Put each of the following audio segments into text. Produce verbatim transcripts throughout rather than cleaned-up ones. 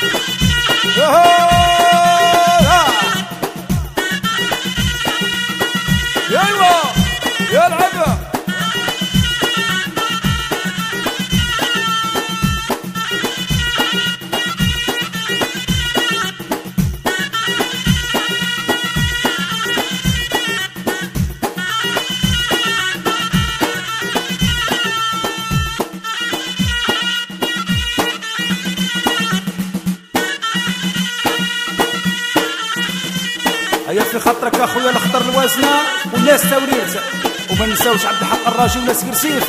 ايوه يا العبه هيا في خاطرك اخويا الخطر الوازنه والناس توريت، وما نساوش عبد الحق الراجي وناس كرسيف.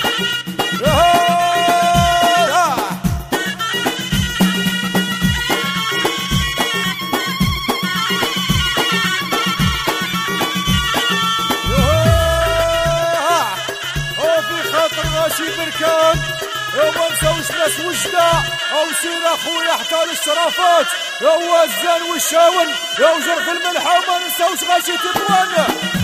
وفي خاطر راشي بركان وما نساوش ناس وجده او سير اخويا حتى للشرافات يا وزان والشاون يا وجر في الملحه وما نساوش غاشي تطوان.